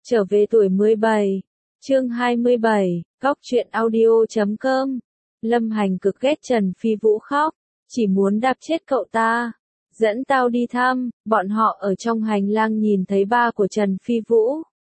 Trở về tuổi 17, chương 27, góc truyện audio.com. Lâm Hành cực ghét Trần Phi Vũ khóc, chỉ muốn đạp chết cậu ta. Dẫn tao đi thăm, bọn họ ở trong hành lang nhìn thấy ba của Trần Phi Vũ.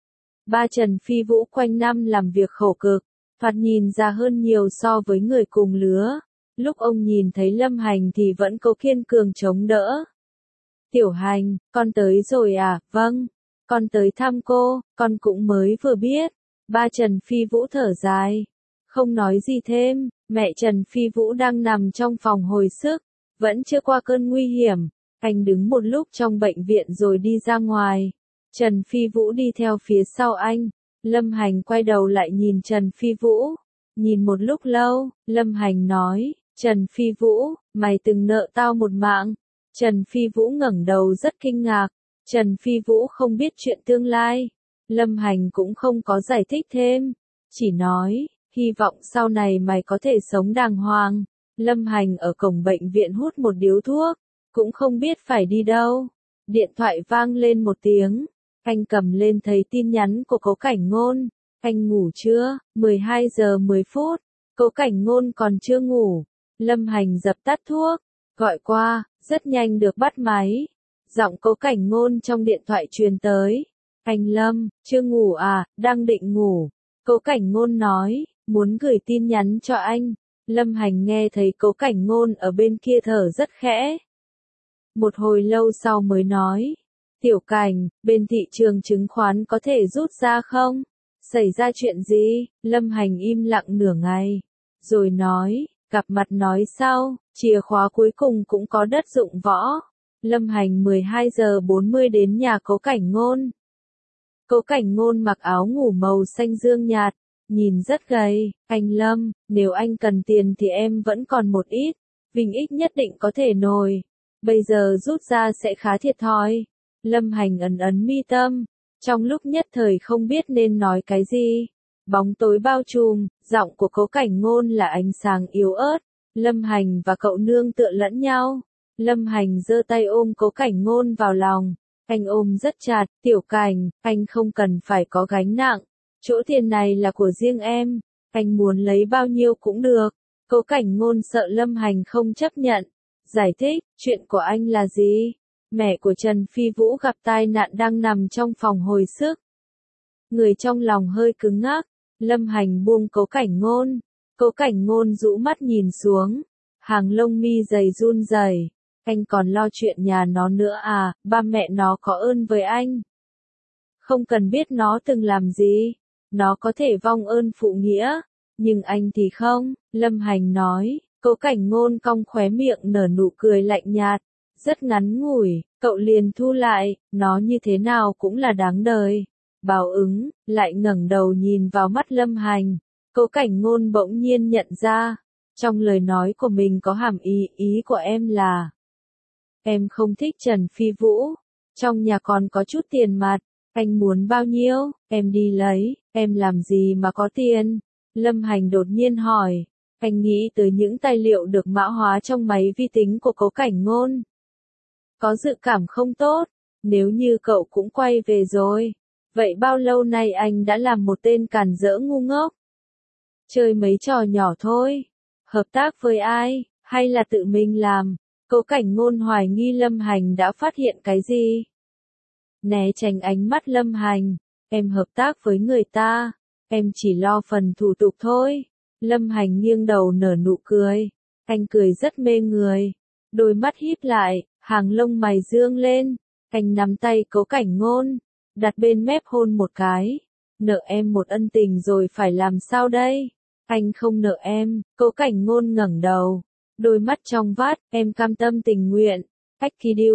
Ba Trần Phi Vũ quanh năm làm việc khổ cực, thoạt nhìn già hơn nhiều so với người cùng lứa. Lúc ông nhìn thấy Lâm Hành thì vẫn cố kiên cường chống đỡ. Tiểu Hành, con tới rồi à? Vâng, con tới thăm cô, con cũng mới vừa biết. Ba Trần Phi Vũ thở dài, không nói gì thêm. Mẹ Trần Phi Vũ đang nằm trong phòng hồi sức, vẫn chưa qua cơn nguy hiểm. Anh đứng một lúc trong bệnh viện rồi đi ra ngoài. Trần Phi Vũ đi theo phía sau anh. Lâm Hành quay đầu lại nhìn Trần Phi Vũ. Nhìn một lúc lâu, Lâm Hành nói, Trần Phi Vũ, mày từng nợ tao một mạng. Trần Phi Vũ ngẩng đầu rất kinh ngạc. Trần Phi Vũ không biết chuyện tương lai. Lâm Hành cũng không có giải thích thêm. Chỉ nói, hy vọng sau này mày có thể sống đàng hoàng. Lâm Hành ở cổng bệnh viện hút một điếu thuốc. Cũng không biết phải đi đâu. Điện thoại vang lên một tiếng. Anh cầm lên thấy tin nhắn của Cố Cảnh Ngôn. Anh ngủ chưa? 12 giờ 10 phút. Cố Cảnh Ngôn còn chưa ngủ. Lâm Hành dập tắt thuốc. Gọi qua, rất nhanh được bắt máy. Giọng Cố Cảnh Ngôn trong điện thoại truyền tới. Anh Lâm, chưa ngủ à? Đang định ngủ. Cố Cảnh Ngôn nói, muốn gửi tin nhắn cho anh. Lâm Hành nghe thấy Cố Cảnh Ngôn ở bên kia thở rất khẽ. Một hồi lâu sau mới nói, Tiểu Cảnh, bên thị trường chứng khoán có thể rút ra không? Xảy ra chuyện gì? Lâm Hành im lặng nửa ngày. Rồi nói, gặp mặt nói sau, chìa khóa cuối cùng cũng có đất dụng võ. Lâm Hành 12 giờ 40 đến nhà Cố Cảnh Ngôn. Cố Cảnh Ngôn mặc áo ngủ màu xanh dương nhạt, nhìn rất gầy. Anh Lâm, nếu anh cần tiền thì em vẫn còn một ít, Vinh Ích nhất định có thể nồi. Bây giờ rút ra sẽ khá thiệt thòi. Lâm Hành ấn ấn mi tâm, trong lúc nhất thời không biết nên nói cái gì. Bóng tối bao trùm, giọng của Cố Cảnh Ngôn là ánh sáng yếu ớt. Lâm Hành và cậu nương tựa lẫn nhau. Lâm Hành giơ tay ôm Cố Cảnh Ngôn vào lòng. Anh ôm rất chặt, Tiểu Cảnh, anh không cần phải có gánh nặng. Chỗ tiền này là của riêng em. Anh muốn lấy bao nhiêu cũng được. Cố Cảnh Ngôn sợ Lâm Hành không chấp nhận. Giải thích, chuyện của anh là gì? Mẹ của Trần Phi Vũ gặp tai nạn đang nằm trong phòng hồi sức. Người trong lòng hơi cứng ngắc. Lâm Hành buông Cố Cảnh Ngôn. Cố Cảnh Ngôn rũ mắt nhìn xuống. Hàng lông mi dày run rẩy. Anh còn lo chuyện nhà nó nữa à? Ba mẹ nó có ơn với anh. Không cần biết nó từng làm gì. Nó có thể vong ơn phụ nghĩa. Nhưng anh thì không. Lâm Hành nói. Cố Cảnh Ngôn cong khóe miệng nở nụ cười lạnh nhạt. Rất ngắn ngủi, cậu liền thu lại. Nó như thế nào cũng là đáng đời. Báo ứng, lại ngẩng đầu nhìn vào mắt Lâm Hành. Cố Cảnh Ngôn bỗng nhiên nhận ra. Trong lời nói của mình có hàm ý của em là. Em không thích Trần Phi Vũ. Trong nhà còn có chút tiền mặt. Anh muốn bao nhiêu, em đi lấy. Em làm gì mà có tiền? Lâm Hành đột nhiên hỏi. Anh nghĩ tới những tài liệu được mã hóa trong máy vi tính của Cố Cảnh Ngôn. Có dự cảm không tốt. Nếu như cậu cũng quay về rồi. Vậy bao lâu nay anh đã làm một tên càn rỡ ngu ngốc? Chơi mấy trò nhỏ thôi. Hợp tác với ai, hay là tự mình làm? Cố Cảnh Ngôn hoài nghi Lâm Hành đã phát hiện cái gì? Né tránh ánh mắt Lâm Hành. Em hợp tác với người ta. Em chỉ lo phần thủ tục thôi. Lâm Hành nghiêng đầu nở nụ cười. Anh cười rất mê người. Đôi mắt híp lại, hàng lông mày dương lên. Anh nắm tay Cố Cảnh Ngôn, đặt bên mép hôn một cái. Nợ em một ân tình rồi phải làm sao đây? Anh không nợ em. Cố Cảnh Ngôn ngẩng đầu. Đôi mắt trong vắt, em cam tâm tình nguyện. Akideal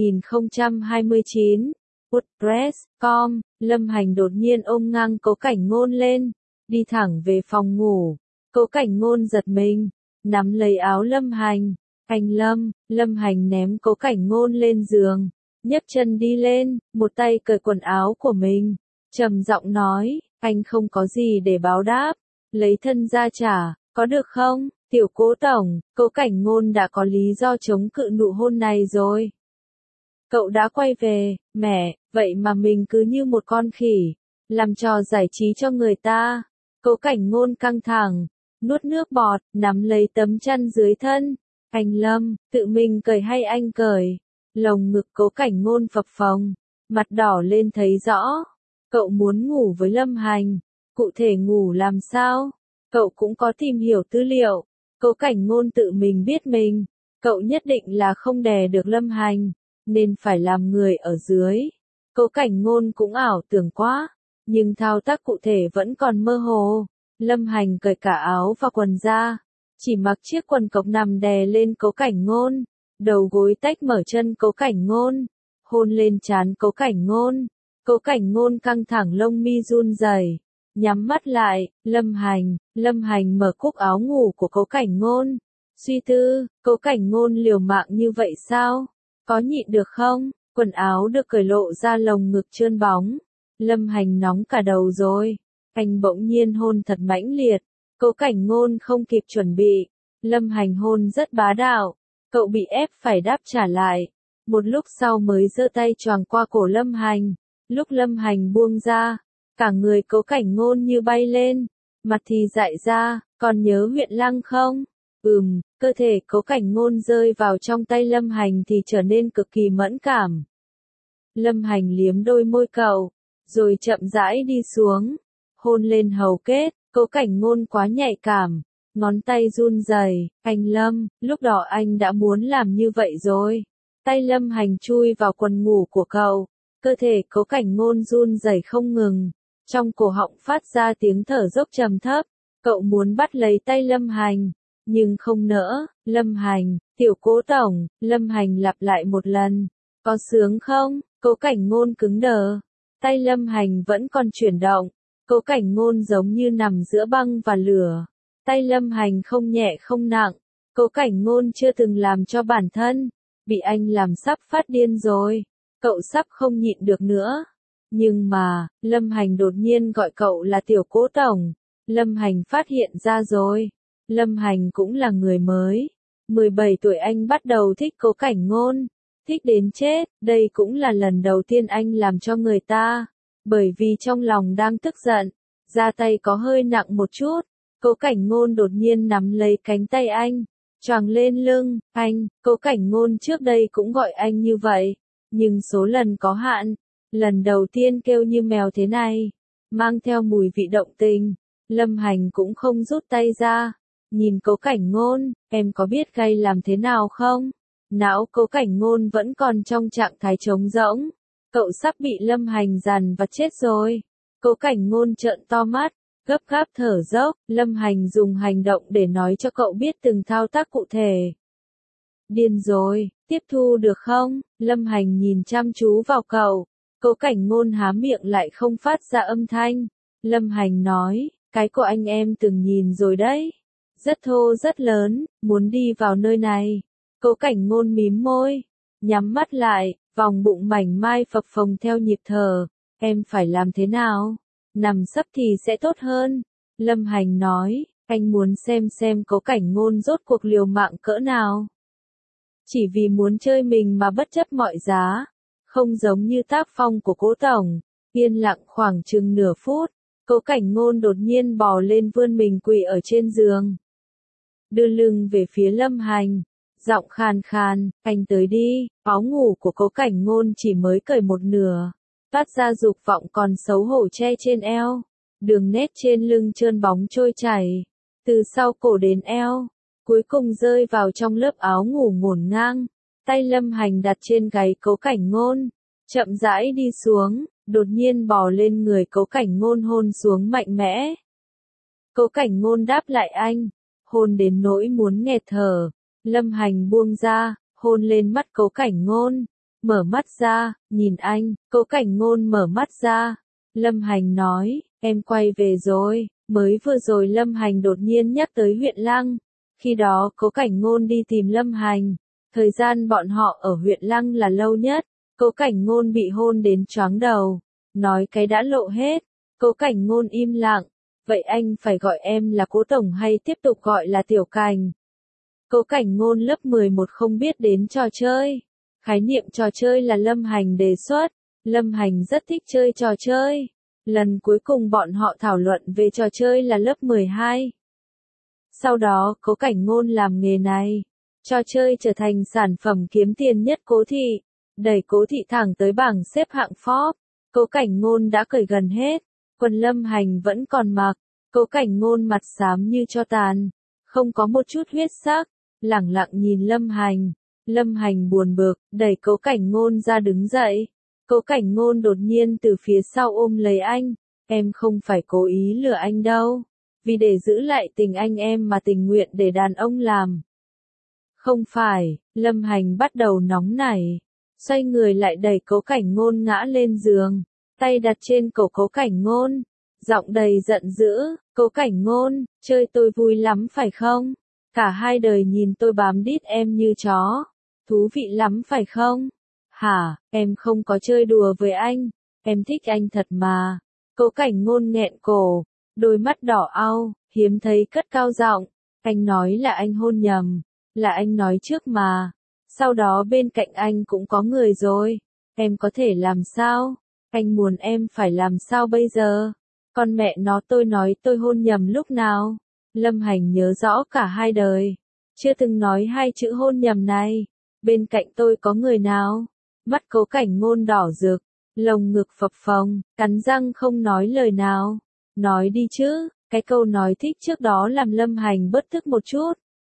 2029. WordPress.com. Lâm Hành đột nhiên ôm ngang Cố Cảnh Ngôn lên. Đi thẳng về phòng ngủ. Cố Cảnh Ngôn giật mình. Nắm lấy áo Lâm Hành. Anh Lâm. Lâm Hành ném Cố Cảnh Ngôn lên giường. Nhấc chân đi lên. Một tay cởi quần áo của mình. Trầm giọng nói. Anh không có gì để báo đáp. Lấy thân ra trả. Có được không? Tiểu Cố tổng. Cố Cảnh Ngôn đã có lý do chống cự nụ hôn này rồi. Cậu đã quay về. Mẹ. Vậy mà mình cứ như một con khỉ. làm trò giải trí cho người ta. Cố Cảnh Ngôn căng thẳng, nuốt nước bọt, nắm lấy tấm chăn dưới thân. Anh Lâm, tự mình cởi hay anh cởi? Lồng ngực Cố Cảnh Ngôn phập phồng, mặt đỏ lên thấy rõ. Cậu muốn ngủ với Lâm Hành, cụ thể ngủ làm sao? Cậu cũng có tìm hiểu tư liệu. Cố Cảnh Ngôn tự mình biết mình, cậu nhất định là không đè được Lâm Hành, nên phải làm người ở dưới. Cố Cảnh Ngôn cũng ảo tưởng quá, nhưng thao tác cụ thể vẫn còn mơ hồ. Lâm Hành cởi cả áo và quần ra, chỉ mặc chiếc quần cộc nằm đè lên Cố Cảnh Ngôn, đầu gối tách mở chân Cố Cảnh Ngôn, hôn lên trán Cố Cảnh Ngôn. Cố Cảnh Ngôn căng thẳng lông mi run rẩy, nhắm mắt lại. Lâm Hành mở cúc áo ngủ của Cố Cảnh Ngôn, suy tư, Cố Cảnh Ngôn liều mạng như vậy sao? Có nhịn được không? Quần áo được cởi lộ ra lồng ngực trơn bóng. Lâm Hành nóng cả đầu rồi. Anh bỗng nhiên hôn thật mãnh liệt. Cố Cảnh Ngôn không kịp chuẩn bị. Lâm Hành hôn rất bá đạo. Cậu bị ép phải đáp trả lại. Một lúc sau mới giơ tay choàng qua cổ Lâm Hành. Lúc Lâm Hành buông ra, cả người Cố Cảnh Ngôn như bay lên. Mặt thì dại ra, còn nhớ huyện Lăng không? Cơ thể Cố Cảnh Ngôn rơi vào trong tay Lâm Hành thì trở nên cực kỳ mẫn cảm. Lâm Hành liếm đôi môi cậu, rồi chậm rãi đi xuống, hôn lên hầu kết. Cố Cảnh Ngôn quá nhạy cảm, ngón tay run rẩy. Anh Lâm, lúc đó anh đã muốn làm như vậy rồi. Tay Lâm Hành chui vào quần ngủ của cậu, cơ thể Cố Cảnh Ngôn run rẩy không ngừng, trong cổ họng phát ra tiếng thở dốc trầm thấp. Cậu muốn bắt lấy tay Lâm Hành, nhưng không nỡ. Lâm Hành, tiểu Cố tổng. Lâm Hành lặp lại một lần. Có sướng không? Cố Cảnh Ngôn cứng đờ. Tay Lâm Hành vẫn còn chuyển động. Cố Cảnh Ngôn giống như nằm giữa băng và lửa. Tay Lâm Hành không nhẹ không nặng. Cố Cảnh Ngôn chưa từng làm cho bản thân bị anh làm sắp phát điên rồi. Cậu sắp không nhịn được nữa. Nhưng mà, Lâm Hành đột nhiên gọi cậu là tiểu Cố tổng. Lâm Hành phát hiện ra rồi. Lâm Hành cũng là người mới. 17 tuổi anh bắt đầu thích Cố Cảnh Ngôn. Thích đến chết. Đây cũng là lần đầu tiên anh làm cho người ta. Bởi vì trong lòng đang tức giận, ra tay có hơi nặng một chút. Cố Cảnh Ngôn đột nhiên nắm lấy cánh tay anh, choàng lên lưng. Anh, Cố Cảnh Ngôn trước đây cũng gọi anh như vậy, nhưng số lần có hạn. Lần đầu tiên kêu như mèo thế này, mang theo mùi vị động tình. Lâm Hành cũng không rút tay ra, nhìn Cố Cảnh Ngôn. Em có biết gay làm thế nào không? Não Cố Cảnh Ngôn vẫn còn trong trạng thái trống rỗng. Cậu sắp bị Lâm Hành dằn vặt chết rồi. Cố Cảnh Ngôn trợn to mắt, gấp gáp thở dốc. Lâm Hành dùng hành động để nói cho cậu biết từng thao tác cụ thể. Điên rồi, tiếp thu được không? Lâm Hành nhìn chăm chú vào cậu. Cố Cảnh Ngôn há miệng lại không phát ra âm thanh. Lâm Hành nói, cái của anh em từng nhìn rồi đấy. Rất thô rất lớn, muốn đi vào nơi này. Cố Cảnh Ngôn mím môi, nhắm mắt lại, vòng bụng mảnh mai phập phồng theo nhịp thở. Em phải làm thế nào? Nằm sấp thì sẽ tốt hơn. Lâm Hành nói, anh muốn xem Cố Cảnh Ngôn rốt cuộc liều mạng cỡ nào. Chỉ vì muốn chơi mình mà bất chấp mọi giá. Không giống như tác phong của Cố tổng. Yên lặng khoảng chừng nửa phút, Cố Cảnh Ngôn đột nhiên bò lên vươn mình quỳ ở trên giường. Đưa lưng về phía Lâm Hành, giọng khàn khàn, anh tới đi. Áo ngủ của Cố Cảnh Ngôn chỉ mới cởi một nửa, phát ra dục vọng còn xấu hổ che trên eo. Đường nét trên lưng trơn bóng trôi chảy, từ sau cổ đến eo, cuối cùng rơi vào trong lớp áo ngủ ngổn ngang. Tay Lâm Hành đặt trên gáy Cố Cảnh Ngôn, chậm rãi đi xuống, đột nhiên bò lên người Cố Cảnh Ngôn hôn xuống mạnh mẽ. Cố Cảnh Ngôn đáp lại anh, hôn đến nỗi muốn nghẹt thở. Lâm Hành buông ra, hôn lên mắt Cố Cảnh Ngôn. Mở mắt ra, nhìn anh. Cố Cảnh Ngôn mở mắt ra. Lâm Hành nói, em quay về rồi. Mới vừa rồi Lâm Hành đột nhiên nhắc tới huyện Lăng. Khi đó Cố Cảnh Ngôn đi tìm Lâm Hành. Thời gian bọn họ ở huyện Lăng là lâu nhất. Cố Cảnh Ngôn bị hôn đến choáng đầu. Nói cái đã lộ hết. Cố Cảnh Ngôn im lặng. Vậy anh phải gọi em là Cố tổng hay tiếp tục gọi là Tiểu Cảnh? Cố Cảnh Ngôn lớp 11 không biết đến trò chơi. Khái niệm trò chơi là Lâm Hành đề xuất. Lâm Hành rất thích chơi trò chơi. Lần cuối cùng bọn họ thảo luận về trò chơi là lớp 12. Sau đó, Cố Cảnh Ngôn làm nghề này. Trò chơi trở thành sản phẩm kiếm tiền nhất Cố thị, đẩy Cố thị thẳng tới bảng xếp hạng Forbes. Cố Cảnh Ngôn đã cởi gần hết, quần Lâm Hành vẫn còn mặc. Cố Cảnh Ngôn mặt xám như tro tàn, không có một chút huyết sắc, lẳng lặng nhìn Lâm Hành. Lâm Hành buồn bực, đẩy Cố Cảnh Ngôn ra đứng dậy. Cố Cảnh Ngôn đột nhiên từ phía sau ôm lấy anh, em không phải cố ý lừa anh đâu, vì để giữ lại tình anh em mà tình nguyện để đàn ông làm. Không phải, Lâm Hành bắt đầu nóng nảy, xoay người lại đẩy Cố Cảnh Ngôn ngã lên giường, tay đặt trên cổ Cố Cảnh Ngôn, giọng đầy giận dữ, Cố Cảnh Ngôn, chơi tôi vui lắm phải không? Cả hai đời nhìn tôi bám đít em như chó, thú vị lắm phải không? Hả, em không có chơi đùa với anh, em thích anh thật mà. Cố Cảnh Ngôn nghẹn cổ, đôi mắt đỏ au, hiếm thấy cất cao giọng, anh nói là anh hôn nhầm, là anh nói trước mà. Sau đó bên cạnh anh cũng có người rồi, em có thể làm sao? Anh muốn em phải làm sao bây giờ? Con mẹ nó tôi nói tôi hôn nhầm lúc nào? Lâm Hành nhớ rõ cả hai đời, chưa từng nói hai chữ hôn nhầm này. Bên cạnh tôi có người nào? Mắt Cố Cảnh Ngôn đỏ rực, lồng ngực phập phồng, cắn răng không nói lời nào. Nói đi chứ, cái câu nói thích trước đó làm Lâm Hành bớt tức một chút.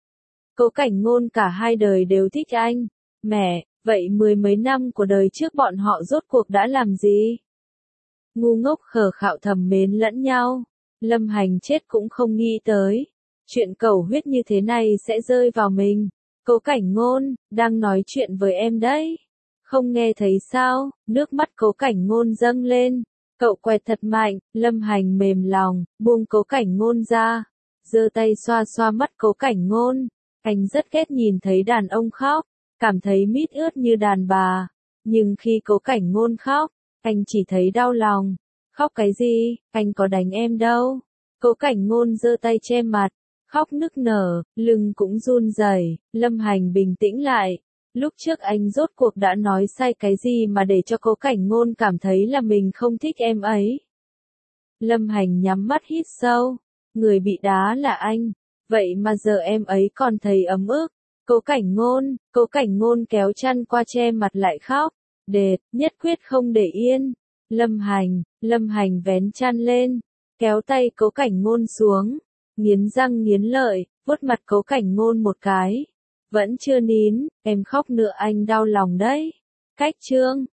Cố Cảnh Ngôn cả hai đời đều thích anh. Mẹ, vậy mười mấy năm của đời trước bọn họ rốt cuộc đã làm gì? Ngu ngốc khờ khạo thầm mến lẫn nhau. Lâm Hành chết cũng không nghĩ tới. Chuyện cầu huyết như thế này sẽ rơi vào mình. Cố Cảnh Ngôn, đang nói chuyện với em đấy. Không nghe thấy sao? Nước mắt Cố Cảnh Ngôn dâng lên. Cậu quẹt thật mạnh, Lâm Hành mềm lòng, buông Cố Cảnh Ngôn ra. Giơ tay xoa xoa mắt Cố Cảnh Ngôn. Anh rất ghét nhìn thấy đàn ông khóc, cảm thấy mít ướt như đàn bà. Nhưng khi Cố Cảnh Ngôn khóc, anh chỉ thấy đau lòng. Khóc cái gì, anh có đánh em đâu. Cố Cảnh Ngôn giơ tay che mặt, khóc nức nở, lưng cũng run rẩy. Lâm Hành bình tĩnh lại. Lúc trước anh rốt cuộc đã nói sai cái gì mà để cho Cố Cảnh Ngôn cảm thấy là mình không thích em ấy. Lâm Hành nhắm mắt hít sâu. Người bị đá là anh. Vậy mà giờ em ấy còn thấy ấm ức. Cố Cảnh Ngôn kéo chăn qua che mặt lại khóc. Đệt, nhất quyết không để yên. Lâm Hành vén chăn lên, kéo tay Cố Cảnh Ngôn xuống, nghiến răng nghiến lợi, vuốt mặt Cố Cảnh Ngôn một cái. Vẫn chưa nín, em khóc nữa anh đau lòng đấy. Cách chương